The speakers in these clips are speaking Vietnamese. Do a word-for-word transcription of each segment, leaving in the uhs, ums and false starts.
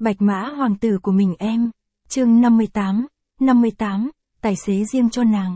Bạch Mã hoàng tử của mình em. Chương năm mươi tám, năm mươi tám, tài xế riêng cho nàng.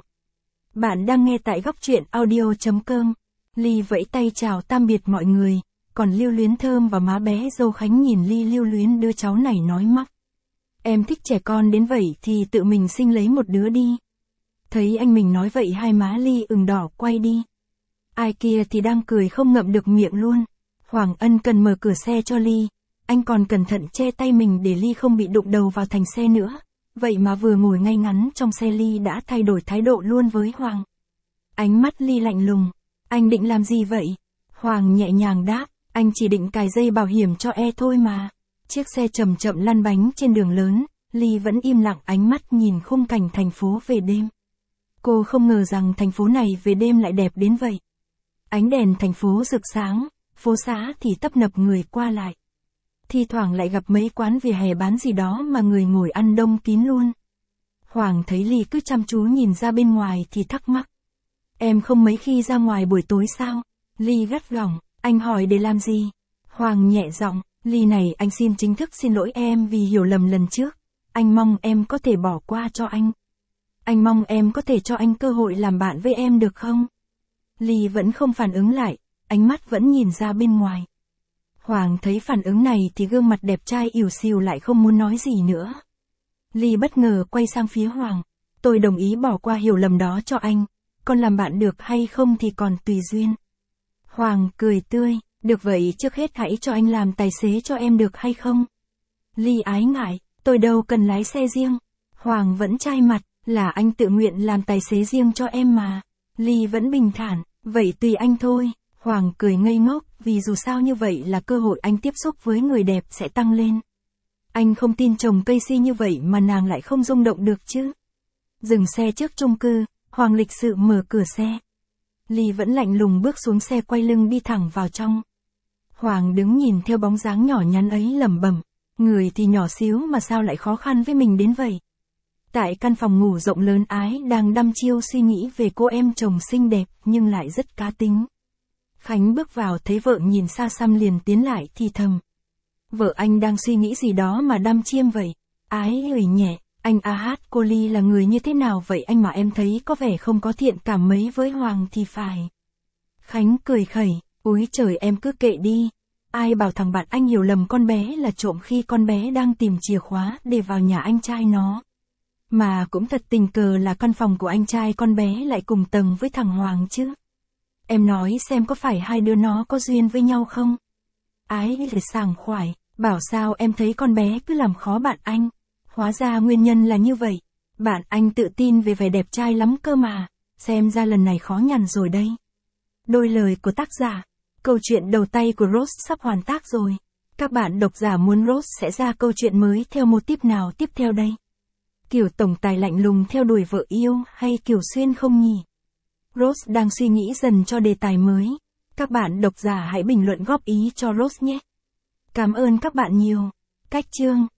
Bạn đang nghe tại góc truyện audio chấm com. Ly vẫy tay chào tạm biệt mọi người, còn Lưu Luyến Thơm và má bé dâu Khánh nhìn Ly lưu luyến đứa cháu này nói mắc. Em thích trẻ con đến vậy thì tự mình sinh lấy một đứa đi. Thấy anh mình nói vậy hai má Ly ửng đỏ quay đi. Ai kia thì đang cười không ngậm được miệng luôn. Hoàng Ân cần mở cửa xe cho Ly. Anh còn cẩn thận che tay mình để Ly không bị đụng đầu vào thành xe nữa. Vậy mà vừa ngồi ngay ngắn trong xe Ly đã thay đổi thái độ luôn với Hoàng. Ánh mắt Ly lạnh lùng. Anh định làm gì vậy? Hoàng nhẹ nhàng đáp. Anh chỉ định cài dây bảo hiểm cho e thôi mà. Chiếc xe chậm chậm lăn bánh trên đường lớn. Ly vẫn im lặng ánh mắt nhìn khung cảnh thành phố về đêm. Cô không ngờ rằng thành phố này về đêm lại đẹp đến vậy. Ánh đèn thành phố rực sáng, phố xá thì tấp nập người qua lại. Thi thoảng lại gặp mấy quán vỉa hè bán gì đó mà người ngồi ăn đông kín luôn. Hoàng thấy Ly cứ chăm chú nhìn ra bên ngoài thì thắc mắc. Em không mấy khi ra ngoài buổi tối sao? Ly gắt gỏng, anh hỏi để làm gì? Hoàng nhẹ giọng, Ly này anh xin chính thức xin lỗi em vì hiểu lầm lần trước. Anh mong em có thể bỏ qua cho anh. Anh mong em có thể cho anh cơ hội làm bạn với em được không? Ly vẫn không phản ứng lại, ánh mắt vẫn nhìn ra bên ngoài. Hoàng thấy phản ứng này thì gương mặt đẹp trai ỉu xìu lại không muốn nói gì nữa. Ly bất ngờ quay sang phía Hoàng. Tôi đồng ý bỏ qua hiểu lầm đó cho anh. Còn làm bạn được hay không thì còn tùy duyên. Hoàng cười tươi. Được vậy trước hết hãy cho anh làm tài xế cho em được hay không? Ly ái ngại. Tôi đâu cần lái xe riêng. Hoàng vẫn chai mặt. Là anh tự nguyện làm tài xế riêng cho em mà. Ly vẫn bình thản. Vậy tùy anh thôi. Hoàng cười ngây ngốc, vì dù sao như vậy là cơ hội anh tiếp xúc với người đẹp sẽ tăng lên. Anh không tin chồng cây si như vậy mà nàng lại không rung động được chứ. Dừng xe trước chung cư, Hoàng lịch sự mở cửa xe. Ly vẫn lạnh lùng bước xuống xe quay lưng đi thẳng vào trong. Hoàng đứng nhìn theo bóng dáng nhỏ nhắn ấy lẩm bẩm, người thì nhỏ xíu mà sao lại khó khăn với mình đến vậy. Tại căn phòng ngủ rộng lớn Ái đang đăm chiêu suy nghĩ về cô em chồng xinh đẹp nhưng lại rất cá tính. Khánh bước vào thấy vợ nhìn xa xăm liền tiến lại thì thầm. Vợ anh đang suy nghĩ gì đó mà đăm chiêm vậy? Ái gửi nhẹ, anh a hát cô Ly là người như thế nào vậy anh mà em thấy có vẻ không có thiện cảm mấy với Hoàng thì phải. Khánh cười khẩy, úi trời em cứ kệ đi. Ai bảo thằng bạn anh hiểu lầm con bé là trộm khi con bé đang tìm chìa khóa để vào nhà anh trai nó. Mà cũng thật tình cờ là căn phòng của anh trai con bé lại cùng tầng với thằng Hoàng chứ. Em nói xem có phải hai đứa nó có duyên với nhau không? Ái thì sảng khoái, bảo sao em thấy con bé cứ làm khó bạn anh. Hóa ra nguyên nhân là như vậy. Bạn anh tự tin về vẻ đẹp trai lắm cơ mà. Xem ra lần này khó nhằn rồi đây. Đôi lời của tác giả. Câu chuyện đầu tay của Rose sắp hoàn tác rồi. Các bạn độc giả muốn Rose sẽ ra câu chuyện mới theo mô típ nào tiếp theo đây? Kiểu tổng tài lạnh lùng theo đuổi vợ yêu hay kiểu xuyên không nhỉ? Rose đang suy nghĩ dần cho đề tài mới. Các bạn độc giả hãy bình luận góp ý cho Rose nhé. Cảm ơn các bạn nhiều. Cách chương